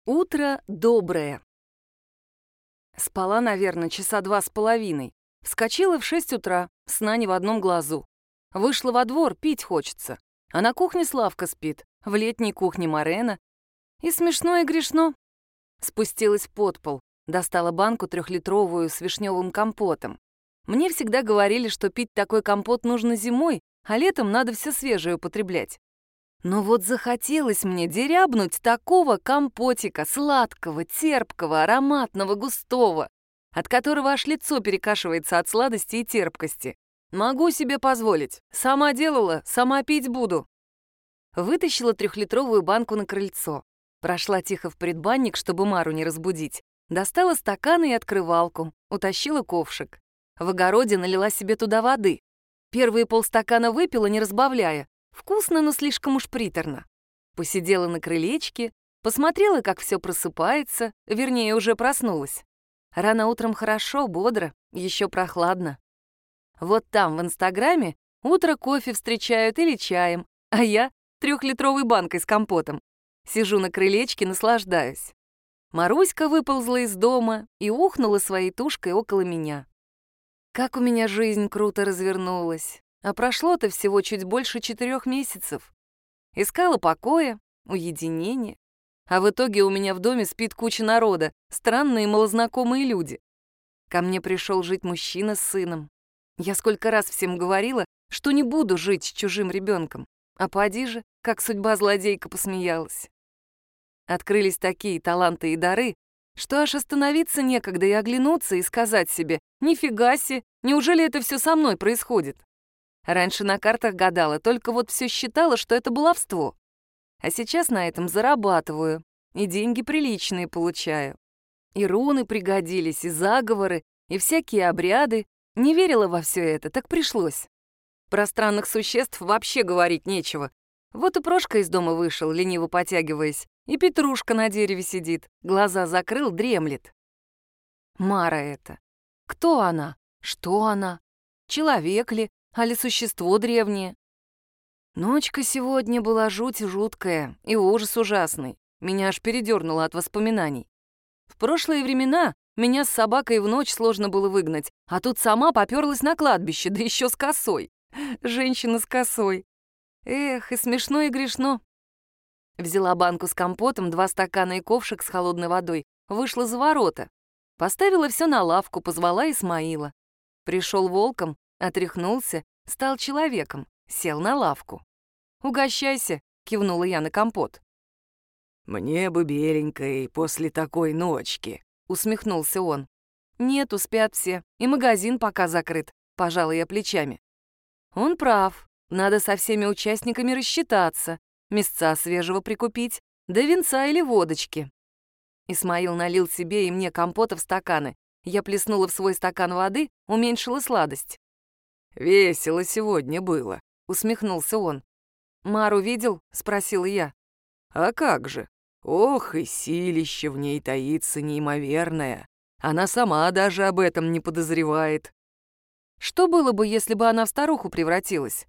Утро доброе. Спала, наверное, часа 2,5. Вскочила в 6 утра, сна не в одном глазу. Вышла во двор, пить хочется. А на кухне Славка спит, в летней кухне Марена. И смешно, и грешно. Спустилась в подпол, достала банку 3-литровую с вишневым компотом. Мне всегда говорили, что пить такой компот нужно зимой, а летом надо все свежее употреблять. Но вот захотелось мне дерябнуть такого компотика, сладкого, терпкого, ароматного, густого, от которого аж лицо перекашивается от сладости и терпкости. Могу себе позволить. Сама делала, сама пить буду. Вытащила 3-литровую банку на крыльцо. Прошла тихо в предбанник, чтобы Мару не разбудить. Достала стаканы и открывалку. Утащила ковшик. В огороде налила себе туда воды. Первые полстакана выпила, не разбавляя. Вкусно, но слишком уж приторно. Посидела на крылечке, посмотрела, как все просыпается, вернее, уже проснулась. Рано утром хорошо, бодро, еще прохладно. Вот там, в Инстаграме, утро кофе встречают или чаем, а я 3-литровой банкой с компотом. Сижу на крылечке, наслаждаюсь. Маруська выползла из дома и ухнула своей тушкой около меня. Как у меня жизнь круто развернулась. А прошло-то всего чуть больше 4 месяцев. Искала покоя, уединения. А в итоге у меня в доме спит куча народа, странные малознакомые люди. Ко мне пришел жить мужчина с сыном. Я сколько раз всем говорила, что не буду жить с чужим ребенком. А поди же, как судьба злодейка посмеялась. Открылись такие таланты и дары, что аж остановиться некогда и оглянуться и сказать себе: «Нифига себе, неужели это все со мной происходит?» Раньше на картах гадала, только вот все считала, что это баловство. А сейчас на этом зарабатываю, и деньги приличные получаю. И руны пригодились, и заговоры, и всякие обряды. Не верила во все это, так пришлось. Про странных существ вообще говорить нечего. Вот и Прошка из дома вышел, лениво потягиваясь, и Петрушка на дереве сидит, глаза закрыл, дремлет. Мара это. Кто она? Что она? Человек ли? Али существо древнее? Ночка сегодня была жуть жуткая и ужас ужасный. Меня аж передернуло от воспоминаний. В прошлые времена меня с собакой в ночь сложно было выгнать, а тут сама попёрлась на кладбище, да еще с косой. Женщина с косой. Эх, и смешно, и грешно. Взяла банку с компотом, 2 стакана и ковшик с холодной водой, вышла за ворота. Поставила все на лавку, позвала Исмаила. Пришел волком, отряхнулся, стал человеком, сел на лавку. «Угощайся», — кивнула я на компот. «Мне бы беленькой после такой ночки», — усмехнулся он. «Нету, спят все, и магазин пока закрыт», — пожала я плечами. Он прав, надо со всеми участниками рассчитаться, мясца свежего прикупить, да винца или водочки. Исмаил налил себе и мне компота в стаканы. Я плеснула в свой стакан воды, уменьшила сладость. «Весело сегодня было», — усмехнулся он. «Мару видел?» — спросила я. «А как же? Ох, и силище в ней таится неимоверное. Она сама даже об этом не подозревает». «Что было бы, если бы она в старуху превратилась?»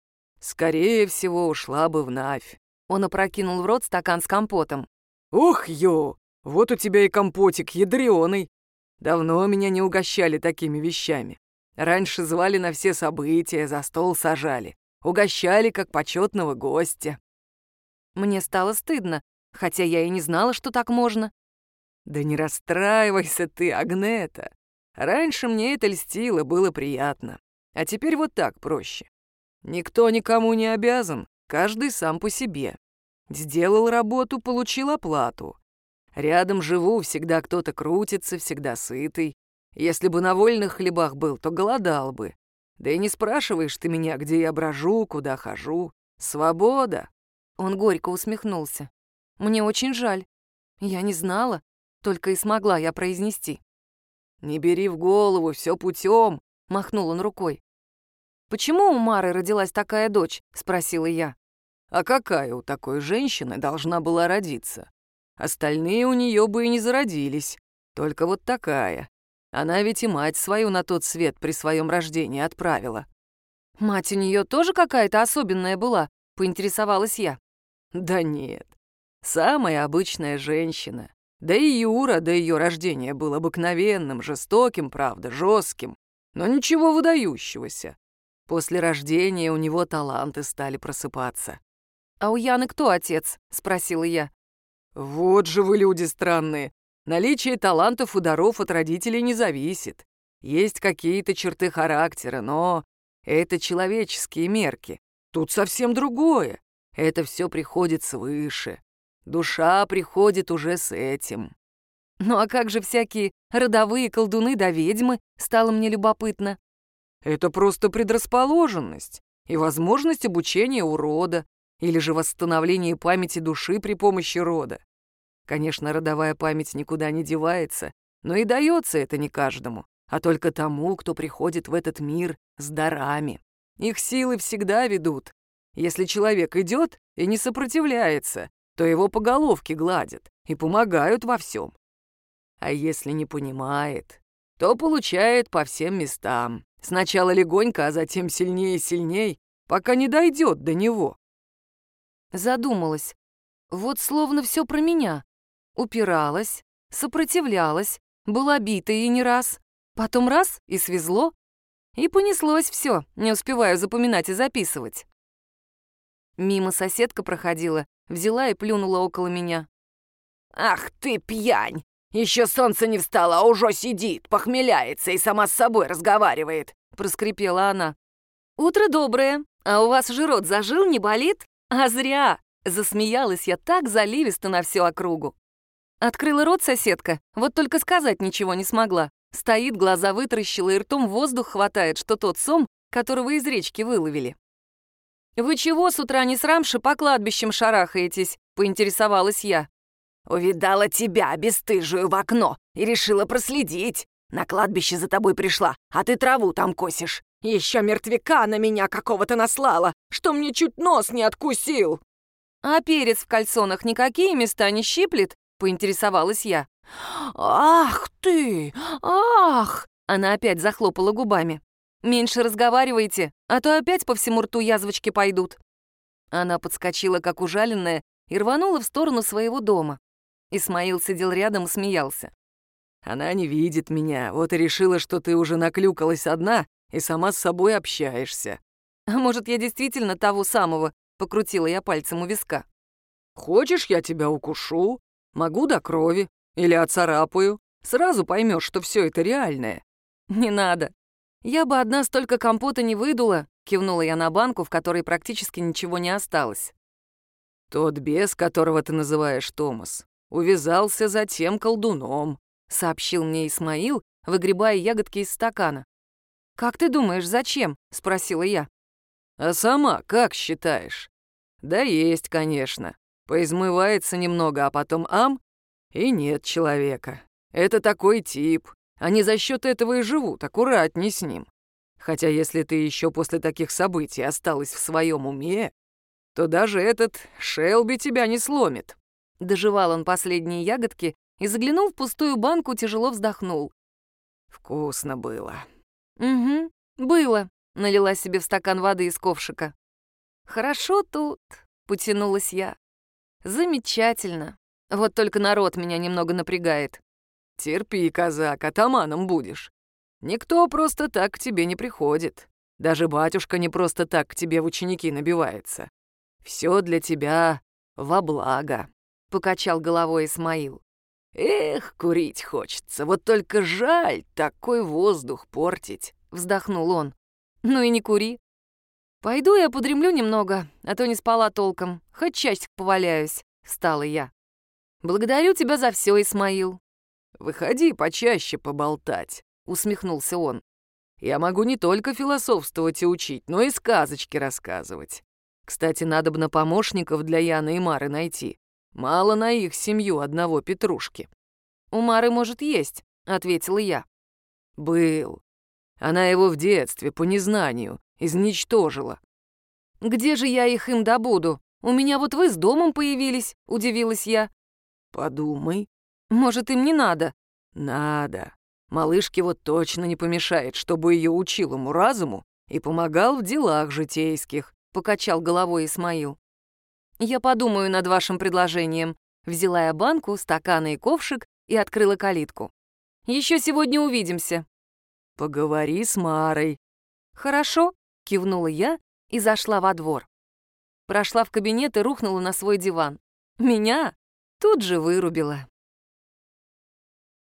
«Скорее всего, ушла бы в Навь». Он опрокинул в рот стакан с компотом. «Ух, ё! Вот у тебя и компотик ядрёный. Давно меня не угощали такими вещами. Раньше звали на все события, за стол сажали. Угощали, как почетного гостя». Мне стало стыдно, хотя я и не знала, что так можно. «Да не расстраивайся ты, Агнета. Раньше мне это льстило, было приятно. А теперь вот так проще. Никто никому не обязан, каждый сам по себе. Сделал работу, получил оплату. Рядом живу, всегда кто-то крутится, всегда сытый. Если бы на вольных хлебах был, то голодал бы. Да и не спрашиваешь ты меня, где я брожу, куда хожу. Свобода». Он горько усмехнулся. «Мне очень жаль. Я не знала, только и смогла я произнести». «Не бери в голову, все путем», — махнул он рукой. «Почему у Мары родилась такая дочь?» — спросила я. «А какая у такой женщины должна была родиться? Остальные у нее бы и не зародились. Только вот такая. Она ведь и мать свою на тот свет при своем рождении отправила». «Мать у нее тоже какая-то особенная была?» — поинтересовалась я. «Да нет. Самая обычная женщина. Да и Юра до ее рождения был обыкновенным, жестоким, правда, жестким, но ничего выдающегося. После рождения у него таланты стали просыпаться. «А у Яны кто отец?» — спросила я. Вот же вы люди странные. Наличие талантов и даров от родителей не зависит. Есть какие-то черты характера, но это человеческие мерки. Тут совсем другое. Это все приходит свыше. Душа приходит уже с этим. «Ну а как же всякие родовые колдуны да ведьмы?» — стало мне любопытно. Это просто предрасположенность и возможность обучения у рода или же восстановления памяти души при помощи рода. Конечно, родовая память никуда не девается, но и дается это не каждому, а только тому, кто приходит в этот мир с дарами. Их силы всегда ведут. Если человек идет и не сопротивляется, то его по головке гладят и помогают во всем. А если не понимает, то получает по всем местам. Сначала легонько, а затем сильнее и сильнее, пока не дойдет до него. Задумалась. Вот словно все про меня. Упиралась, сопротивлялась, была бита и не раз. Потом раз — и свезло. И понеслось все, не успеваю запоминать и записывать. Мимо соседка проходила, взяла и плюнула около меня. «Ах ты, пьянь! Еще солнце не встало, а уже сидит, похмеляется и сама с собой разговаривает», — проскрипела она. «Утро доброе, а у вас же рот зажил, не болит? А зря!» Засмеялась я так заливисто на всю округу. Открыла рот соседка, вот только сказать ничего не смогла. Стоит, глаза вытаращила и ртом воздух хватает, что тот сом, которого из речки выловили. «Вы чего с утра не срамши по кладбищам шарахаетесь?» — поинтересовалась я. «Увидала тебя, бесстыжую, в окно и решила проследить. На кладбище за тобой пришла, а ты траву там косишь. Еще мертвяка на меня какого-то наслала, что мне чуть нос не откусил». «А перец в кальсонах никакие места не щиплет?» — поинтересовалась я. «Ах ты! Ах!» Она опять захлопала губами. «Меньше разговаривайте, а то опять по всему рту язвочки пойдут». Она подскочила, как ужаленная, и рванула в сторону своего дома. Исмаил сидел рядом и смеялся. «Она не видит меня, вот и решила, что ты уже наклюкалась одна и сама с собой общаешься». «А может, я действительно того самого?» — покрутила я пальцем у виска. «Хочешь, я тебя укушу? Могу до крови. Или оцарапаю. Сразу поймешь, что все это реальное». «Не надо. Я бы одна столько компота не выдула», — кивнула я на банку, в которой практически ничего не осталось. «Тот бес, которого ты называешь Томас, увязался за тем колдуном», — сообщил мне Исмаил, выгребая ягодки из стакана. «Как ты думаешь, зачем?» — спросила я. «А сама как считаешь?» «Да есть, конечно. Поизмывается немного, а потом и нет человека. Это такой тип. Они за счет этого и живут, аккуратней с ним. Хотя если ты еще после таких событий осталась в своем уме, то даже этот Шелби тебя не сломит». Дожевал он последние ягодки и, заглянув в пустую банку, тяжело вздохнул. «Вкусно было». «Угу, было», — налила себе в стакан воды из ковшика. «Хорошо тут», — потянулась я. «Замечательно. Вот только народ меня немного напрягает». «Терпи, казак, атаманом будешь. Никто просто так к тебе не приходит. Даже батюшка не просто так к тебе в ученики набивается. Все для тебя во благо», — покачал головой Исмаил. «Эх, курить хочется, вот только жаль такой воздух портить», — вздохнул он. «Ну и не кури. Пойду я подремлю немного, а то не спала толком. Хоть часик поваляюсь», — встала я. «Благодарю тебя за все, Исмаил». «Выходи почаще поболтать», — усмехнулся он. «Я могу не только философствовать и учить, но и сказочки рассказывать. Кстати, надобно помощников для Яны и Мары найти. Мало на их семью одного Петрушки». «У Мары, может, есть», — ответила я. «Был. Она его в детстве, по незнанию, изничтожила». «Где же я их им добуду? У меня вот вы с домом появились», — удивилась я. «Подумай». «Может, им не надо?» «Надо. Малышке вот точно не помешает, чтобы ее учил уму-разуму и помогал в делах житейских», — покачал головой Исмаил. «Я подумаю над вашим предложением». Взяла я банку, стаканы и ковшик и открыла калитку. «Еще сегодня увидимся». «Поговори с Марой». «Хорошо», — кивнула я и зашла во двор. Прошла в кабинет и рухнула на свой диван. Меня тут же вырубило.